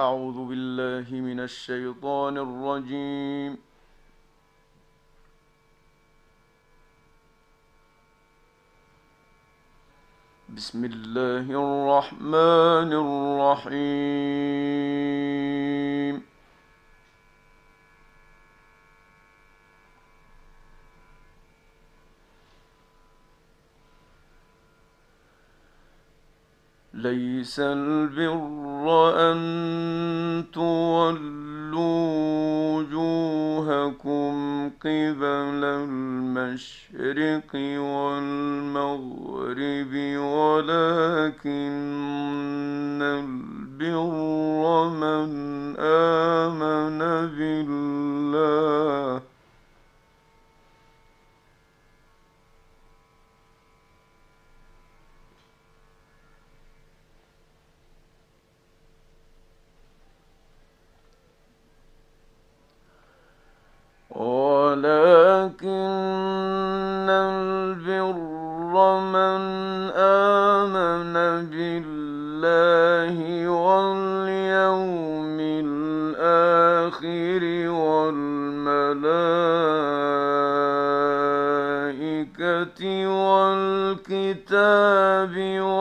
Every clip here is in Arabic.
أعوذ بالله من الشيطان الرجيم. بسم الله الرحمن الرحيم. ليس البر أن تولوا وجوهكم قبل المشرق والمغرب، ولكن البر من آمن بالله ولكن البر من آمن بالله واليوم الآخر والملائكة والكتاب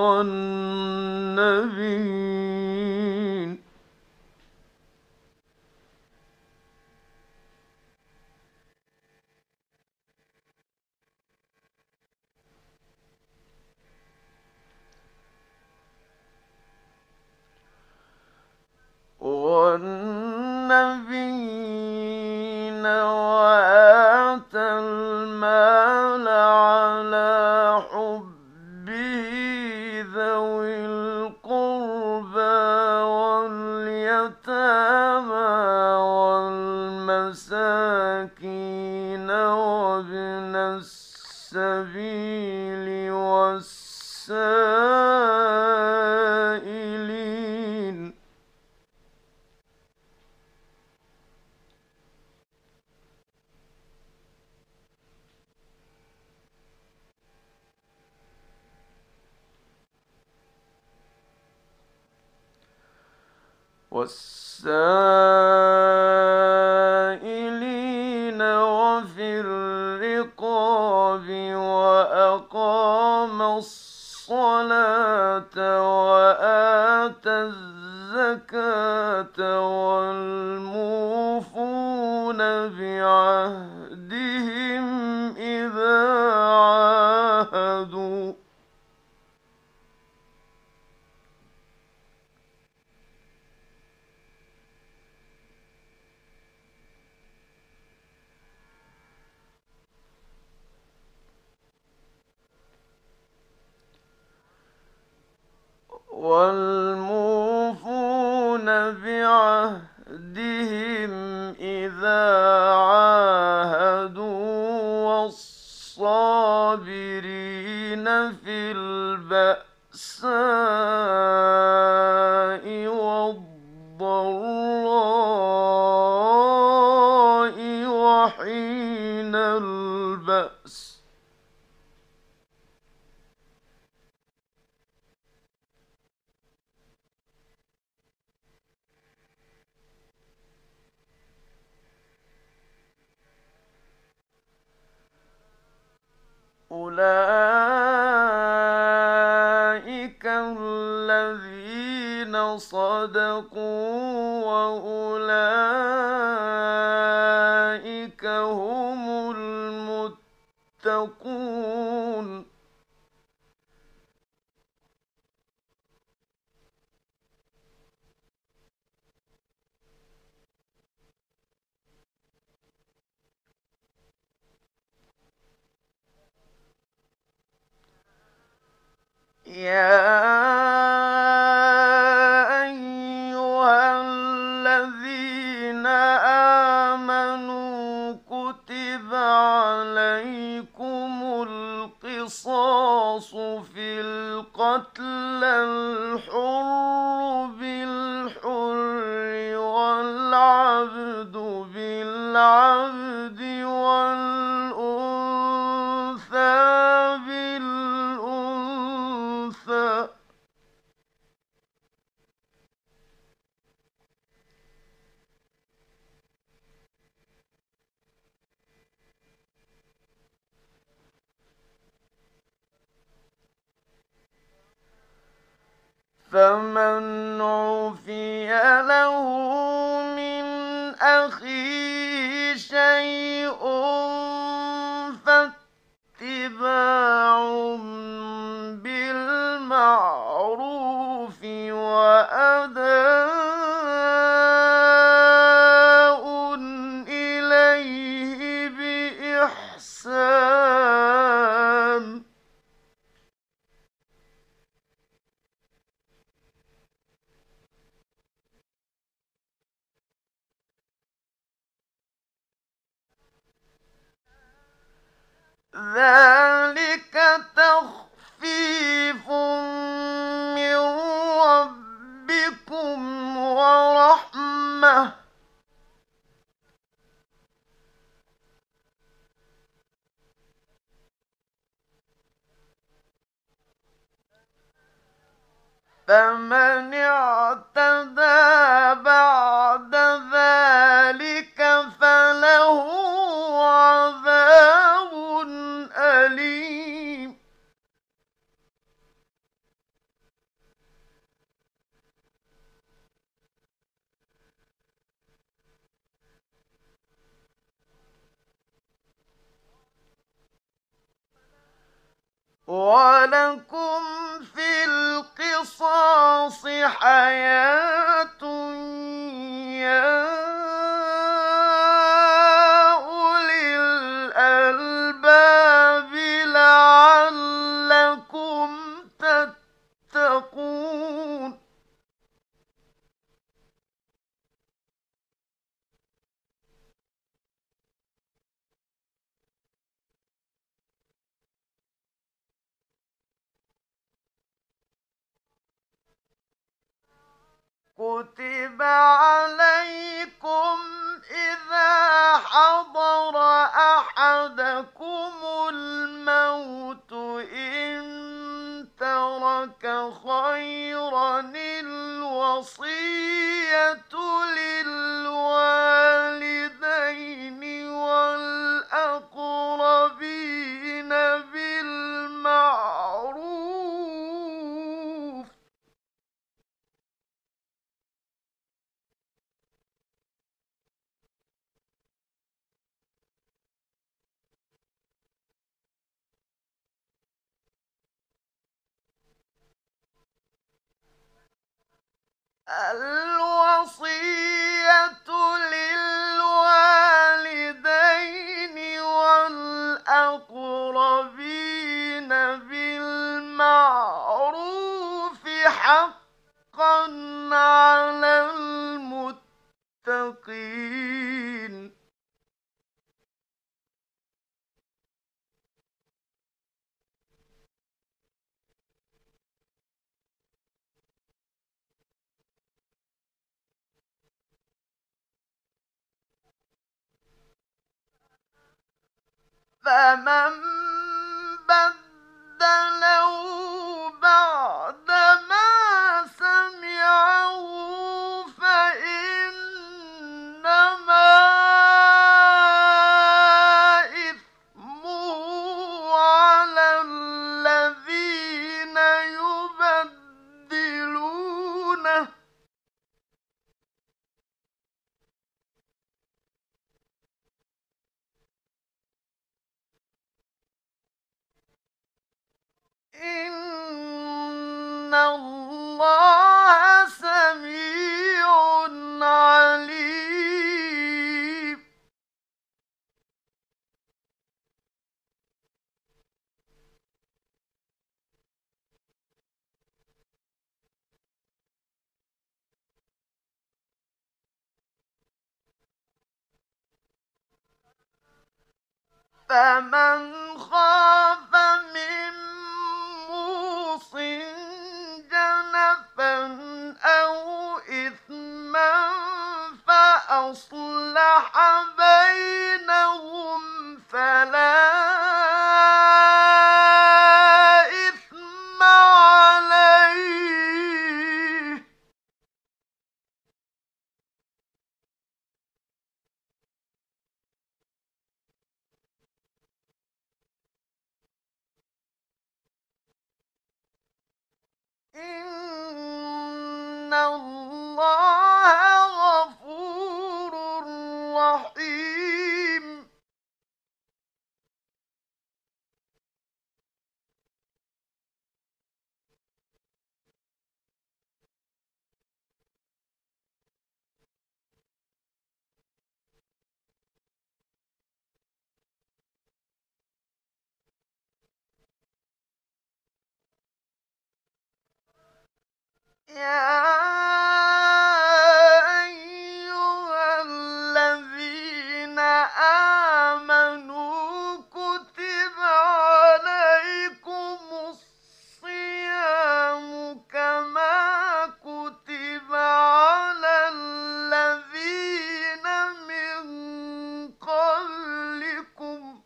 والنبيين. وآتى المال على حبه ذوي القربى واليتامى والمساكين وابن السبيل والسائلين. وفي الرقاب، وأقام الصلاة وآتى الزكاة والموفون بعهدهم إذا عاهدوا. والموفون بعهدهم إذا عاهدوا، والصابرين في البأساء والضراء وحين البأس. أولئك الذين صدقوا، وأولئك هم المتقون. يا أيها الذين آمنوا كتب عليكم القصاص في القتلى، الحر بالحر والعبد بالعبد والأنثى بالأنثى. فمن عفي له من أخيه شيء فاتباع بالمعروف وأداء إليه بإحسان. ذلك تخفيف من ربكم ورحمة. فمن اعتدى بعد ذلك فله عذاب أليم. ولكم في القصاص حياة يا أولي الألباب لعلكم تتقون. كتب عليكم إذا حضر أحدكم الموت إن ترك خيرا الوصية للوالدين والأقربين بالمعروف. الوصية للوالدين والأقربين بالمعروف حقا على المتقين. فمن بدله بعدما سمعه فإنما إثمه على الذين يبدلونه. إن الله سميع عليم. فمن خاف من موص جنفا أو إثما فأصلح بينهم فلا إثم عليه. إن اللَّهَ غَفُورٌ رَّحِيمٌ يَا أَيُّهَا الَّذِينَ آمَنُوا كُتِبَ عَلَيْكُمُ الصِّيَامُ كَمَا كُتِبَ عَلَى الَّذِينَ مِن قَبْلِكُمْ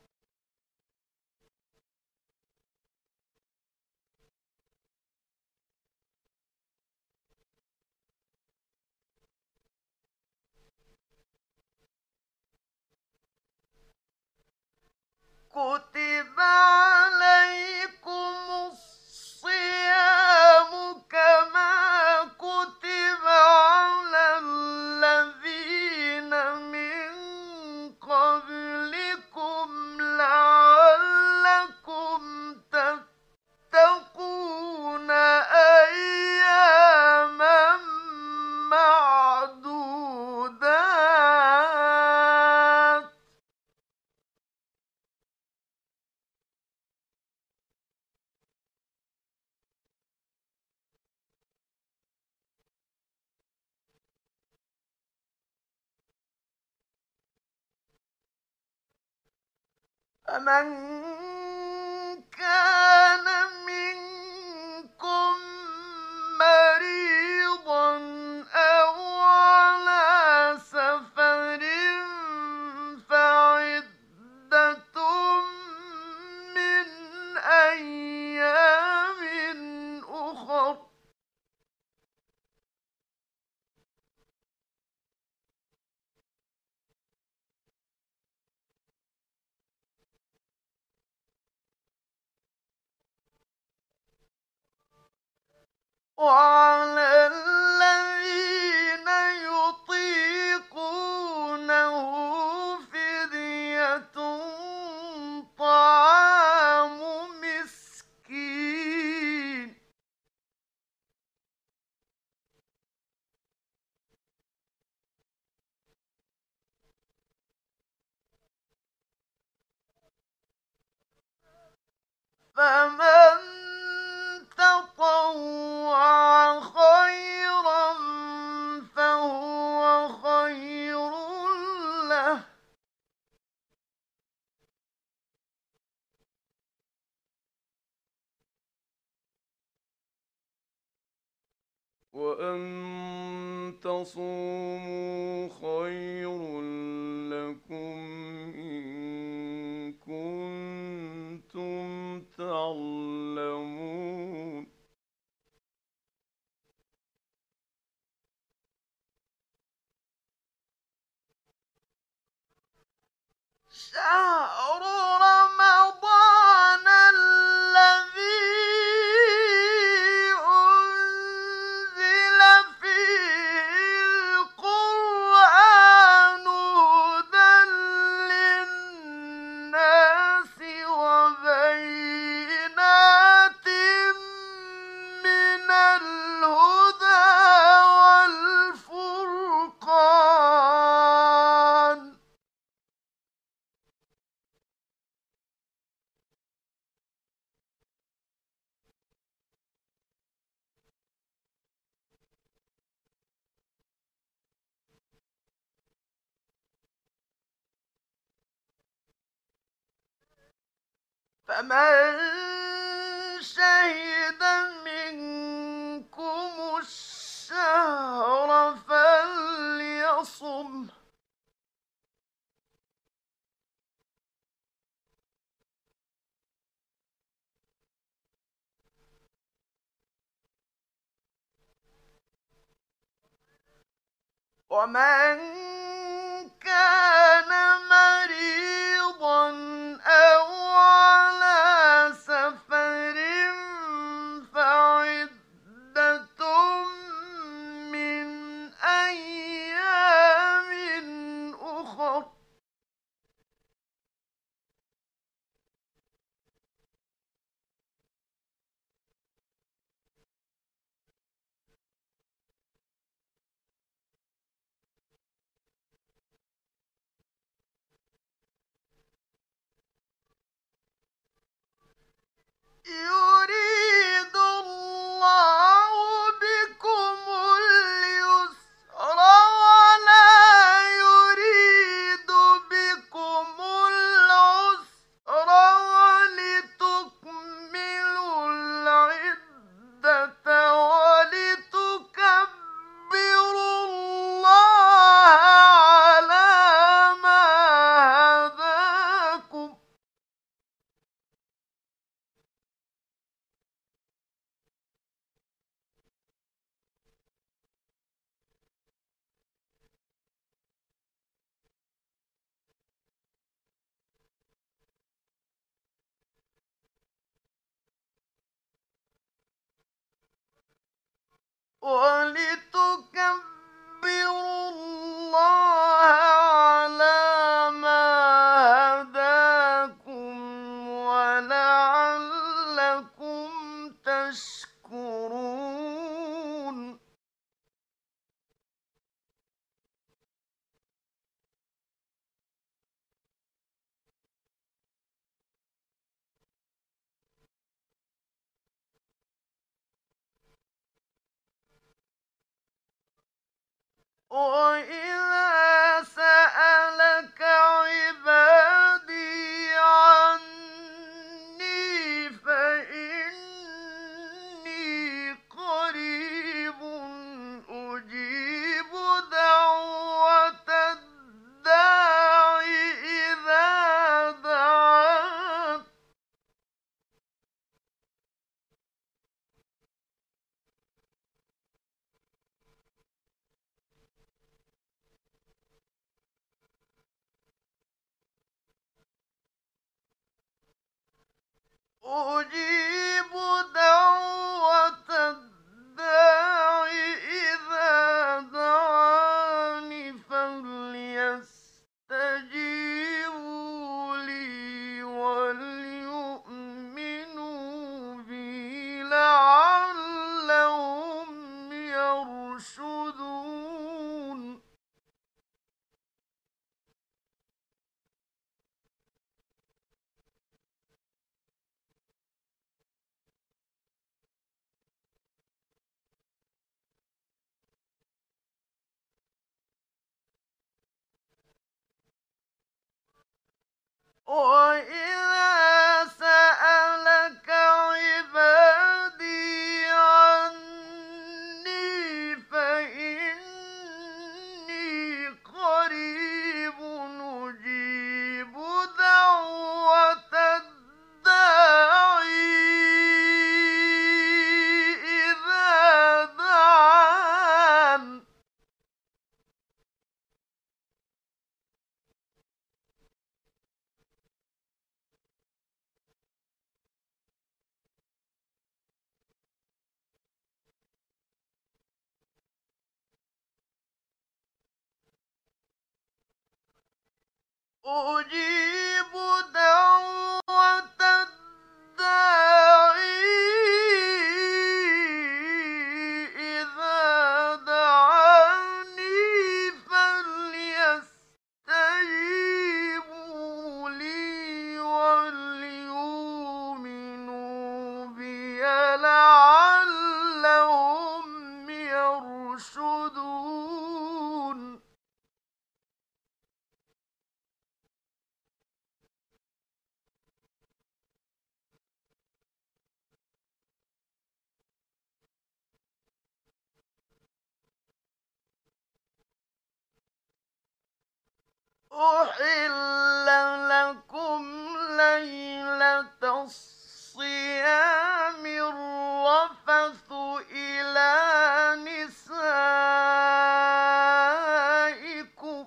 كُتِبَ عَلَيْكُمُ الصِّيَامُ كَمَا كُتِبَ عَلَى الَّذِينَ مِن قَبْلِكُمْ لَعَلَّكُمْ تَتَّقُونَ أَيَّامًا مَّعْدُودَاتٍ ۚ فَمَن كَانَ مِنكُم مَّرِيضًا أَوْ عَلَىٰ سَفَرٍ فَعِدَّةٌ مِّنْ أَيَّامٍ أُخَرَ ۚ وَعَلَى الَّذِينَ يُطِيقُونَهُ فِدْيَةٌ طَعَامُ مِسْكِينٍ ۖ فَمَن تَطَوَّعَ خَيْرًا فَهُوَ خَيْرٌ لَّهُ ۚ وَأَن تَصُومُوا خَيْرٌ لَّكُمْ إِن كُنتُمْ تَعْلَمُونَ شَهْرُ رَمَضَانَ الَّذِي أُنزِلَ فِيهِ الْقُرْآنُ هُدًى لِّلنَّاسِ وَبَيِّنَاتٍ مِّنَ الْهُدَىٰ وَالْفُرْقَانِ ۚ فَمَن شَهِدَ مِنكُمُ الشَّهْرَ فَلْيَصُمْهُ ۖ وَمَن كَانَ مَرِيضًا أَوْ عَلَىٰ سَفَرٍ فَعِدَّةٌ يريد الله بكم اليسر ولا يريد بكم العسر ولتكملوا العدة ولتكبروا الله على ما هداكم. ولتكبروا الله على ما هداكم ولعلكم تشكرون. وإذا سألك عبادي عني فإني قريب أجيب دعوة الداع إذا دعان. أجيب دعوة الداع إذا دعاني فليستجيبوا لي وليؤمنوا بي لعلهم يرشدون. وإذا سألك عبادي عني فإني قريب أجيب دعوة الداع إذا دعان. أجيب دعوة الداع إذا دعاني فليستجيبوا لي وليؤمنوا بي لعلهم يرشدون. أحل لكم ليلة الصيام الرفث إلى نسائكم.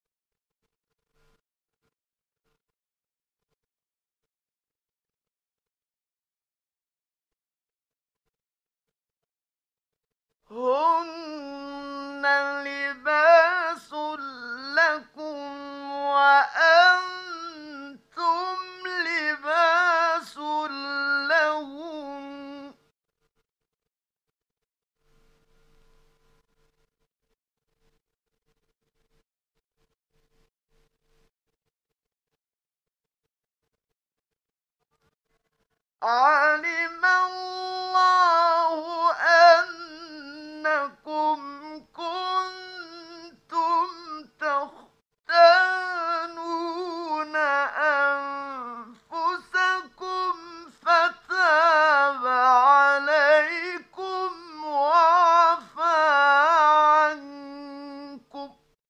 هن لباس لكم وأنتم لباس لهم. علم الله أنكم كنتم تختانون أنفسكم فتاب عليكم وعفى عنكم.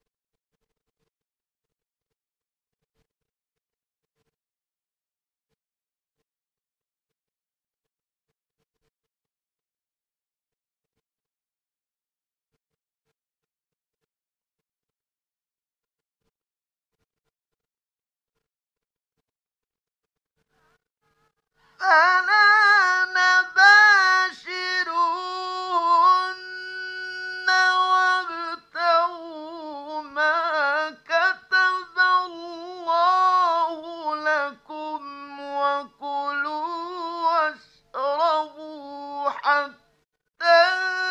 فلا نباشروهن وابتغوا ما كتب الله لكم وكلوا واشربوا حتى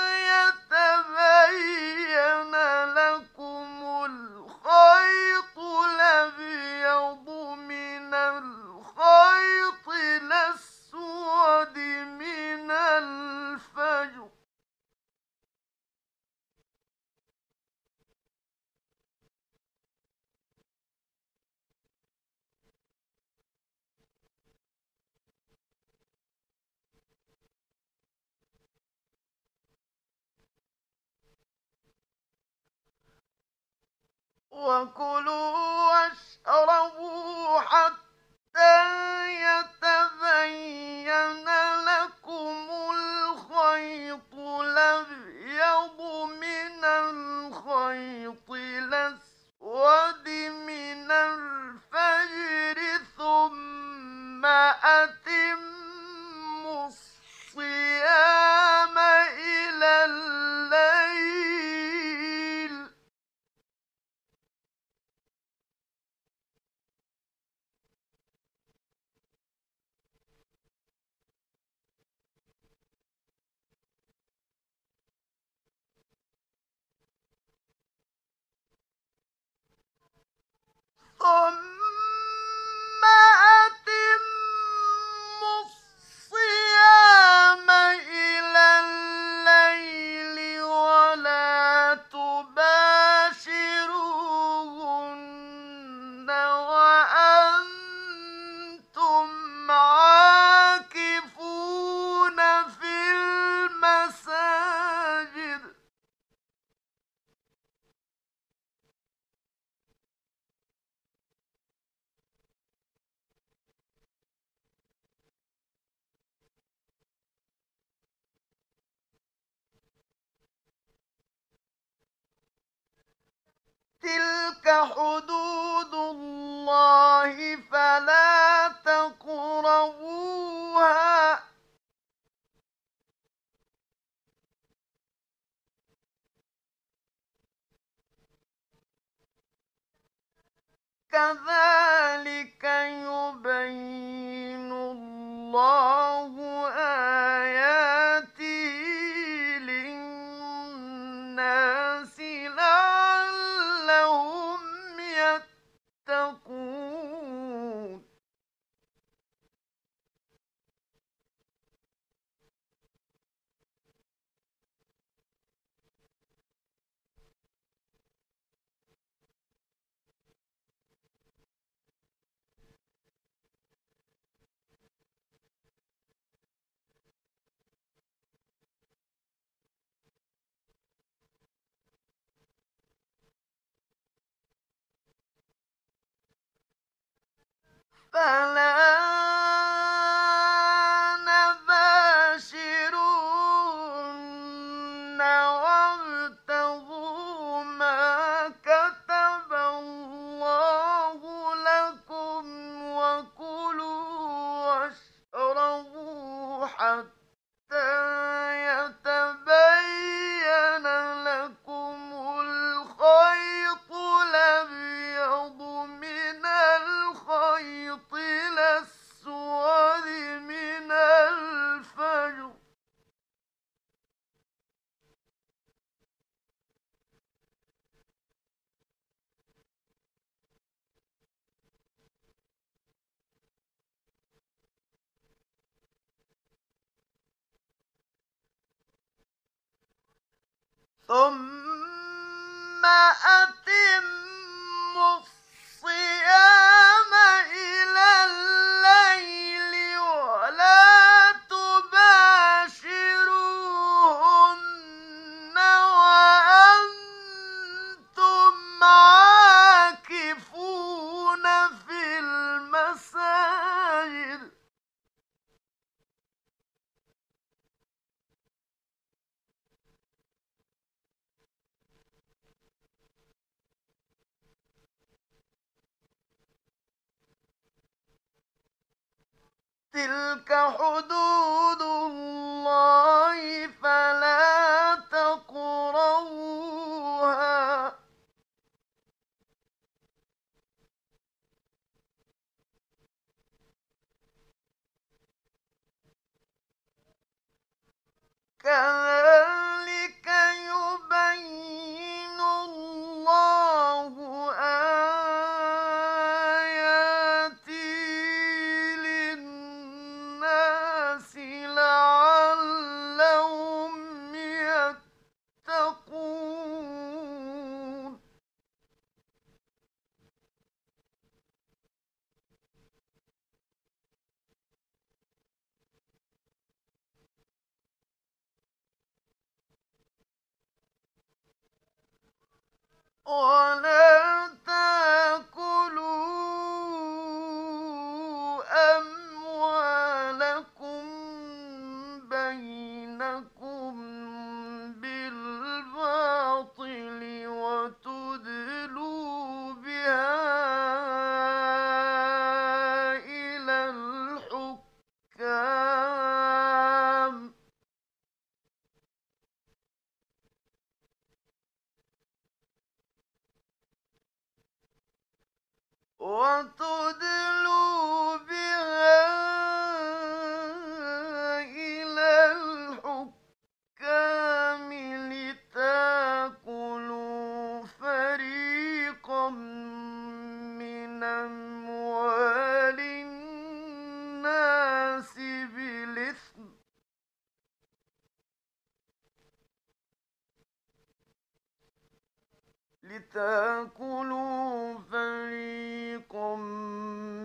يتبين لكم الخيط الأبيض من الخيط الأسود من الفجر، وكلوا واشربوا حتى يتبين لكم الخيط الأبيض من الخيط الأسود من الفجر، ثم أتموا الصيام إلى الليل. ثم أتموا الصيام إلى الليل ولا تباشروهن وأنتم عاكفون في المساجد. تلك حدود الله فلا تقربوها، كذلك يبين الله آياته للناس لعلهم يتقون. فلا نباشرون وابتغوا ما كتب الله لكم وكلوا واشربوا حتى يتبين لكم الخيط الأبيض من الخيط الأسود ثم أتموا الصيام إلى الليل ولا تباشروهن وأنتم عاكفون في المساجد تلك حدود الله فلا تقربوها كذلك يبين الله آياته للناس لعلهم يتقون ولا تأكلوا أموالكم بينكم بالباطل وتدلوا بها إلى الحكام وتدلوا بها إلى الحكام لتأكلوا فريقا من أموال الناس بالإثم لتأكلوا فريقا